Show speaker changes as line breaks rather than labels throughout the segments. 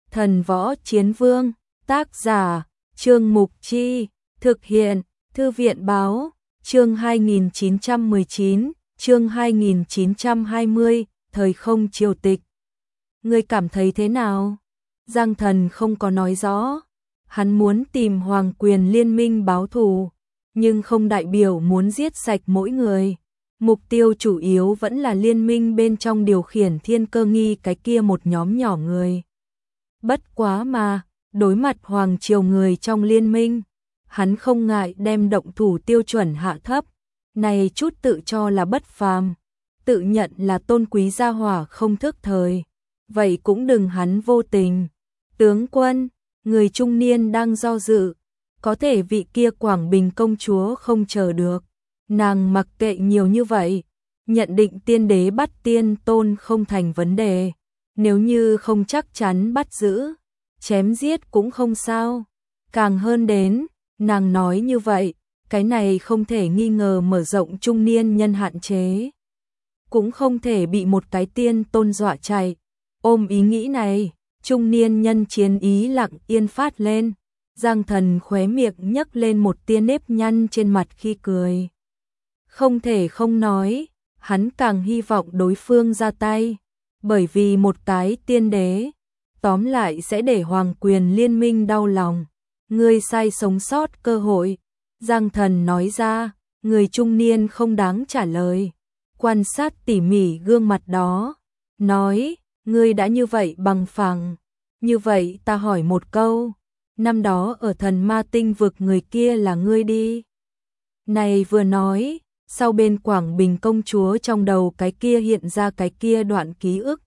Thần Võ Chiến Vương, tác giả, Trương Mục Chi, thực hiện, Thư viện Báo, chương 2919, chương 2920, thời không triều tịch. Ngươi cảm thấy thế nào? Giang Thần không có nói rõ, hắn muốn tìm Hoàng Quyền Liên minh báo thù, nhưng không đại biểu muốn giết sạch mỗi người. Mục tiêu chủ yếu vẫn là liên minh bên trong điều khiển Thiên Cơ Nghi cái kia một nhóm nhỏ người. Bất quá mà, đối mặt hoàng triều người trong liên minh, hắn không ngại đem động thủ tiêu chuẩn hạ thấp, này chút tự cho là bất phàm, tự nhận là tôn quý gia hỏa không thức thời, vậy cũng đừng hắn vô tình. Tướng quân, người trung niên đang do dự, có thể vị kia Quảng Bình công chúa không chờ được, nàng mặc kệ nhiều như vậy, nhận định tiên đế bắt tiên tôn không thành vấn đề, nếu như không chắc chắn bắt giữ, chém giết cũng không sao, càng hơn đến, nàng nói như vậy, cái này không thể nghi ngờ mở rộng trung niên nhân hạn chế, cũng không thể bị một cái tiên tôn dọa chạy. Ôm ý nghĩ này, trung niên nhân chiến ý lặng yên phát lên, Giang Thần khóe miệng nhấc lên một tia nếp nhăn trên mặt khi cười. Không thể không nói, hắn càng hy vọng đối phương ra tay, bởi vì một cái tiên đế, tóm lại sẽ để Hoàng Quyền Liên minh đau lòng. Ngươi sai sống sót cơ hội, Giang Thần nói ra, người trung niên không đáng trả lời, quan sát tỉ mỉ gương mặt đó, nói, ngươi đã như vậy bằng phẳng, như vậy ta hỏi một câu, năm đó ở Thần Ma Tinh vực người kia là ngươi đi. Này vừa nói, sau bên Quảng Bình công chúa trong đầu cái kia hiện ra cái kia đoạn ký ức.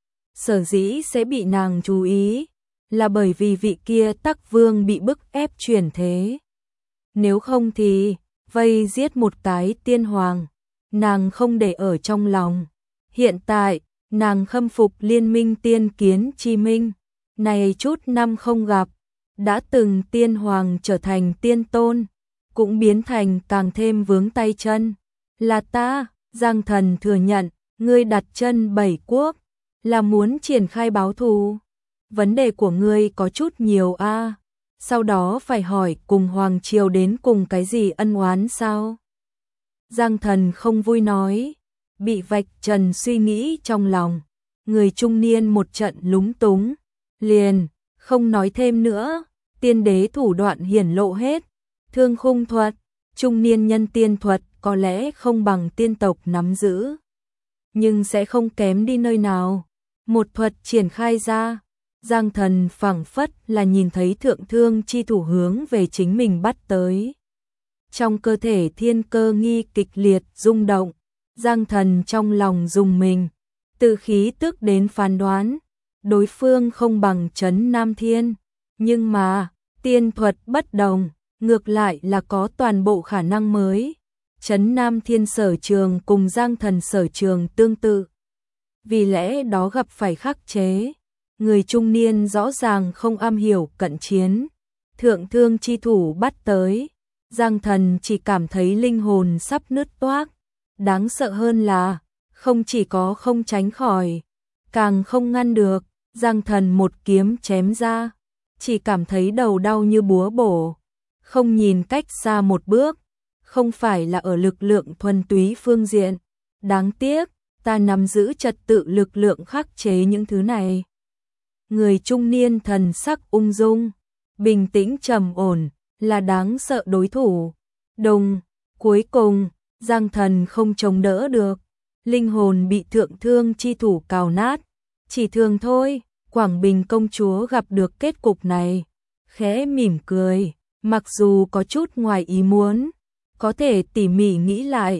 Sở dĩ sẽ bị nàng chú ý, là bởi vì vị kia Tắc Vương bị bức ép chuyển thế. Nếu không thì, vây giết một cái tiên hoàng, nàng không để ở trong lòng. Hiện tại, nàng khâm phục liên minh tiên kiến chi minh, này chút năm không gặp, đã từng tiên hoàng trở thành tiên tôn, cũng biến thành càng thêm vướng tay chân. Là ta, Giang Thần thừa nhận, ngươi đặt chân bảy quốc, là muốn triển khai báo thù. Vấn đề của ngươi có chút nhiều a, sau đó phải hỏi cùng Hoàng Triều đến cùng cái gì ân oán sao? Giang Thần không vui nói, bị vạch trần suy nghĩ trong lòng, người trung niên một trận lúng túng, liền, không nói thêm nữa, tiên đế thủ đoạn hiển lộ hết, thương khung thuật, trung niên nhân tiên thuật có lẽ không bằng tiên tộc nắm giữ, nhưng sẽ không kém đi nơi nào. Một thuật triển khai ra, Giang Thần phảng phất là nhìn thấy thượng thương chi thủ hướng về chính mình bắt tới. Trong cơ thể Thiên Cơ Nghi kịch liệt rung động, Giang Thần trong lòng rùng mình, từ khí tức đến phán đoán, đối phương không bằng Trấn Nam Thiên, nhưng mà, tiên thuật bất đồng, ngược lại là có toàn bộ khả năng mới. Trấn Nam Thiên sở trường cùng Giang Thần sở trường tương tự, vì lẽ đó gặp phải khắc chế. Người trung niên rõ ràng không am hiểu cận chiến, thượng thương chi thủ bắt tới, Giang Thần chỉ cảm thấy linh hồn sắp nứt toác. Đáng sợ hơn là, không chỉ có không tránh khỏi, càng không ngăn được, Giang Thần một kiếm chém ra, chỉ cảm thấy đầu đau như búa bổ, không nhìn cách xa một bước, không phải là ở lực lượng thuần túy phương diện, đáng tiếc, ta nắm giữ trật tự lực lượng khắc chế những thứ này. Người trung niên thần sắc ung dung, bình tĩnh trầm ổn, là đáng sợ đối thủ. Đồng, cuối cùng, Giang Thần không chống đỡ được, linh hồn bị thượng thương chi thủ cào nát. Chỉ thường thôi, Quảng Bình công chúa gặp được kết cục này, khẽ mỉm cười, mặc dù có chút ngoài ý muốn, có thể tỉ mỉ nghĩ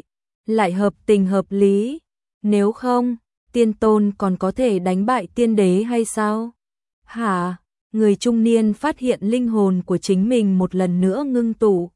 lại hợp tình hợp lý. Nếu không, tiên tôn còn có thể đánh bại tiên đế hay sao? Hả? Người trung niên phát hiện linh hồn của chính mình một lần nữa ngưng tụ.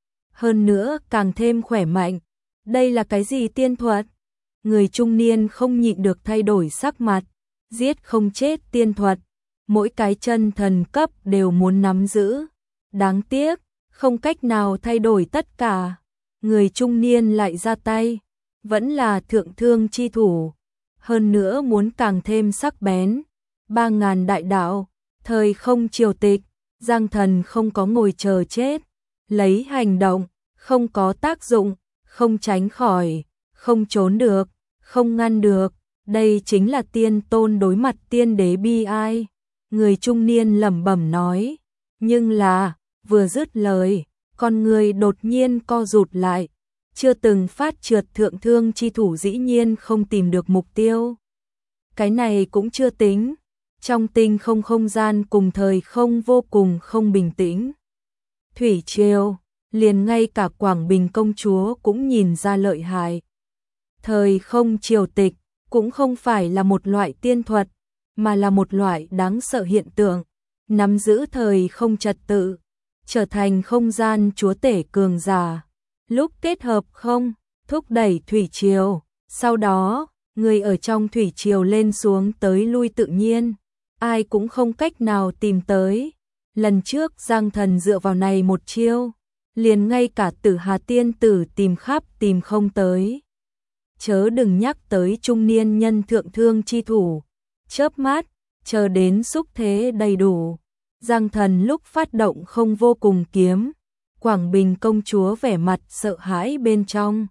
Hơn nữa càng thêm khỏe mạnh. Đây là cái gì tiên thuật? Người trung niên không nhịn được thay đổi sắc mặt. Giết không chết tiên thuật. Mỗi cái chân thần cấp đều muốn nắm giữ. Đáng tiếc, không cách nào thay đổi tất cả. Người trung niên lại ra tay. Vẫn là thượng thương chi thủ. Hơn nữa muốn càng thêm sắc bén. 3000 đại đạo, Thời không triều tịch, Giang Thần không có ngồi chờ chết, lấy hành động, không có tác dụng, không tránh khỏi, không trốn được, không ngăn được, đây chính là tiên tôn đối mặt tiên đế bi ai. Người trung niên lẩm bẩm nói, nhưng là, vừa dứt lời, con người đột nhiên co rụt lại, chưa từng phát trượt thượng thương chi thủ dĩ nhiên không tìm được mục tiêu. Cái này cũng chưa tính, trong tinh không không gian cùng thời không vô cùng không bình tĩnh. Thủy triều, liền ngay cả Quảng Bình công chúa cũng nhìn ra lợi hại. Thời không triều tịch cũng không phải là một loại tiên thuật, mà là một loại đáng sợ hiện tượng, nắm giữ thời không trật tự, trở thành không gian chúa tể cường giả. Lúc kết hợp không, thúc đẩy thủy triều, sau đó, người ở trong thủy triều lên xuống tới lui tự nhiên, ai cũng không cách nào tìm tới. Lần trước Giang Thần dựa vào này một chiêu, liền ngay cả Tử Hà tiên tử tìm khắp tìm không tới. Chớ đừng nhắc tới trung niên nhân thượng thương chi thủ, chớp mắt, chờ đến xúc thế đầy đủ. Giang Thần lúc phát động không vô cùng kiếm, Quảng Bình công chúa vẻ mặt sợ hãi bên trong.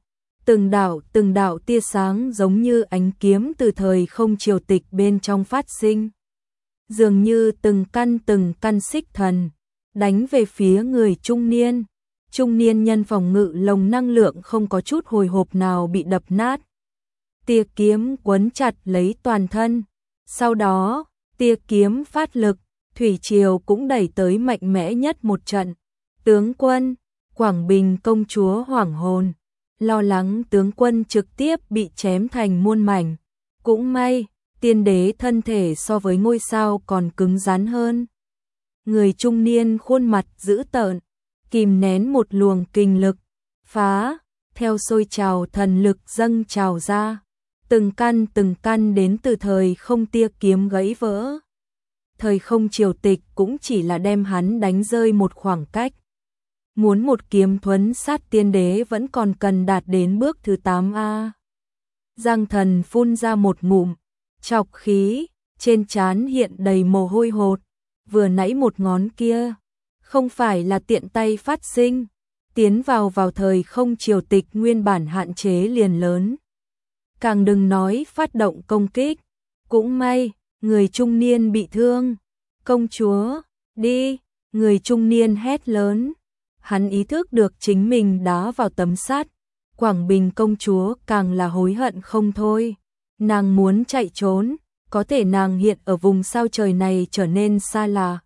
Từng đạo tia sáng giống như ánh kiếm từ thời không triều tịch bên trong phát sinh. Dường như từng căn xích thần, đánh về phía người trung niên. Trung niên nhân phòng ngự lồng năng lượng không có chút hồi hộp nào bị đập nát. Tia kiếm quấn chặt lấy toàn thân. Sau đó, tia kiếm phát lực, thủy triều cũng đẩy tới mạnh mẽ nhất một trận. Tướng quân, Quảng Bình công chúa hoảng hồn, lo lắng tướng quân trực tiếp bị chém thành muôn mảnh. Cũng may, tiên đế thân thể so với ngôi sao còn cứng rắn hơn. Người trung niên khuôn mặt dữ tợn, kìm nén một luồng kinh lực, phá, theo sôi trào thần lực dâng trào ra. Từng căn đến từ thời không tia kiếm gãy vỡ. Thời không triều tịch cũng chỉ là đem hắn đánh rơi một khoảng cách. Muốn một kiếm thuấn sát tiên đế vẫn còn cần đạt đến bước thứ 8A. Giang Thần phun ra một ngụm, chọc khí, trên trán hiện đầy mồ hôi hột. Vừa nãy một ngón kia, không phải là tiện tay phát sinh, tiến vào thời không triều tịch nguyên bản hạn chế liền lớn. Càng đừng nói phát động công kích, cũng may, người trung niên bị thương. Công chúa, đi, người trung niên hét lớn. Hắn ý thức được chính mình đá vào tấm sắt. Quảng Bình công chúa càng là hối hận không thôi. Nàng muốn chạy trốn, có thể nàng hiện ở vùng sao trời này trở nên xa lạ.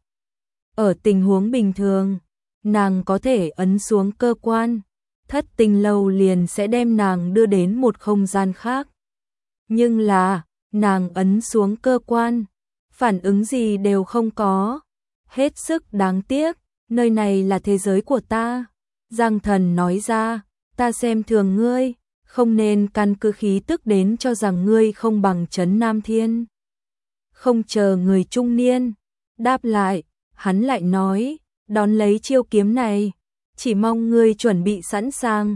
Ở tình huống bình thường, nàng có thể ấn xuống cơ quan, Thất Tinh lâu liền sẽ đem nàng đưa đến một không gian khác. Nhưng là, nàng ấn xuống cơ quan, phản ứng gì đều không có. Hết sức đáng tiếc, nơi này là thế giới của ta. Giang Thần nói ra, ta xem thường ngươi, không nên căn cứ khí tức đến cho rằng ngươi không bằng Trấn Nam Thiên. Không chờ người trung niên đáp lại, hắn lại nói, đón lấy chiêu kiếm này, chỉ mong ngươi chuẩn bị sẵn sàng.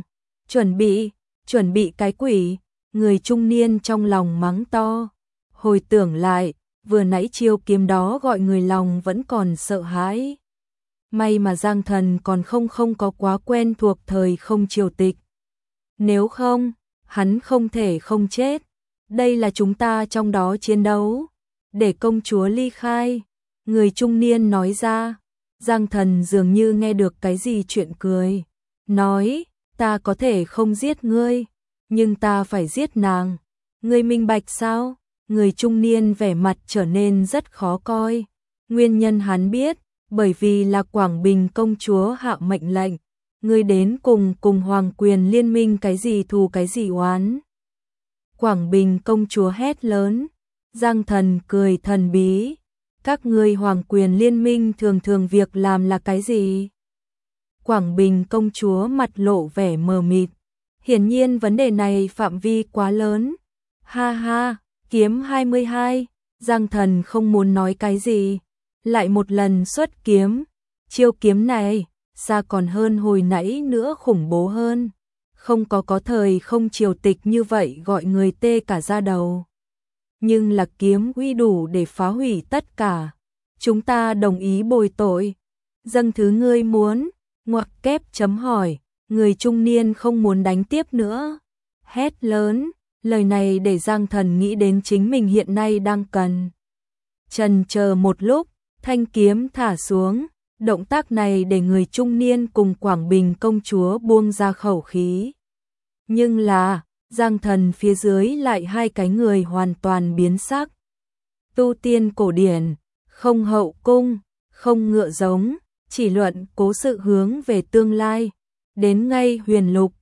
Chuẩn bị cái quỷ. Người trung niên trong lòng mắng to, hồi tưởng lại, vừa nãy chiêu kiếm đó gọi người lòng vẫn còn sợ hãi. May mà Giang Thần còn không có quá quen thuộc thời không triều tịch. Nếu không, hắn không thể không chết. Đây là chúng ta trong đó chiến đấu, để công chúa ly khai. Người trung niên nói ra. Giang Thần dường như nghe được cái gì chuyện cười, nói, ta có thể không giết ngươi, nhưng ta phải giết nàng. Ngươi minh bạch sao? Người trung niên vẻ mặt trở nên rất khó coi. Nguyên nhân hắn biết, bởi vì là Quảng Bình công chúa hạ mệnh lệnh. Ngươi đến cùng Hoàng Quyền liên minh cái gì thù cái gì oán. Quảng Bình công chúa hét lớn. Giang Thần cười thần bí. Các ngươi Hoàng Quyền liên minh thường việc làm là cái gì? Quảng Bình công chúa mặt lộ vẻ mờ mịt. Hiển nhiên vấn đề này phạm vi quá lớn. Ha ha, kiếm 22, Giang Thần không muốn nói cái gì. Lại một lần xuất kiếm. Chiêu kiếm này, xa còn hơn hồi nãy nữa khủng bố hơn. Không có thời không triều tịch như vậy gọi người tê cả da đầu. Nhưng là kiếm uy đủ để phá hủy tất cả. chúng ta đồng ý bồi tội. Dâng thứ ngươi muốn, ngoặc kép chấm hỏi, người trung niên không muốn đánh tiếp nữa. Hét lớn, lời này để Giang Thần nghĩ đến chính mình hiện nay đang cần. Chần chờ một lúc, thanh kiếm thả xuống, động tác này để người trung niên cùng Quảng Bình công chúa buông ra khẩu khí. Nhưng là, Giang Thần phía dưới lại hai cái người hoàn toàn biến sắc. Tu tiên cổ điển, không hậu cung, không ngựa giống, chỉ luận cố sự hướng về tương lai. Đến ngay huyền lục,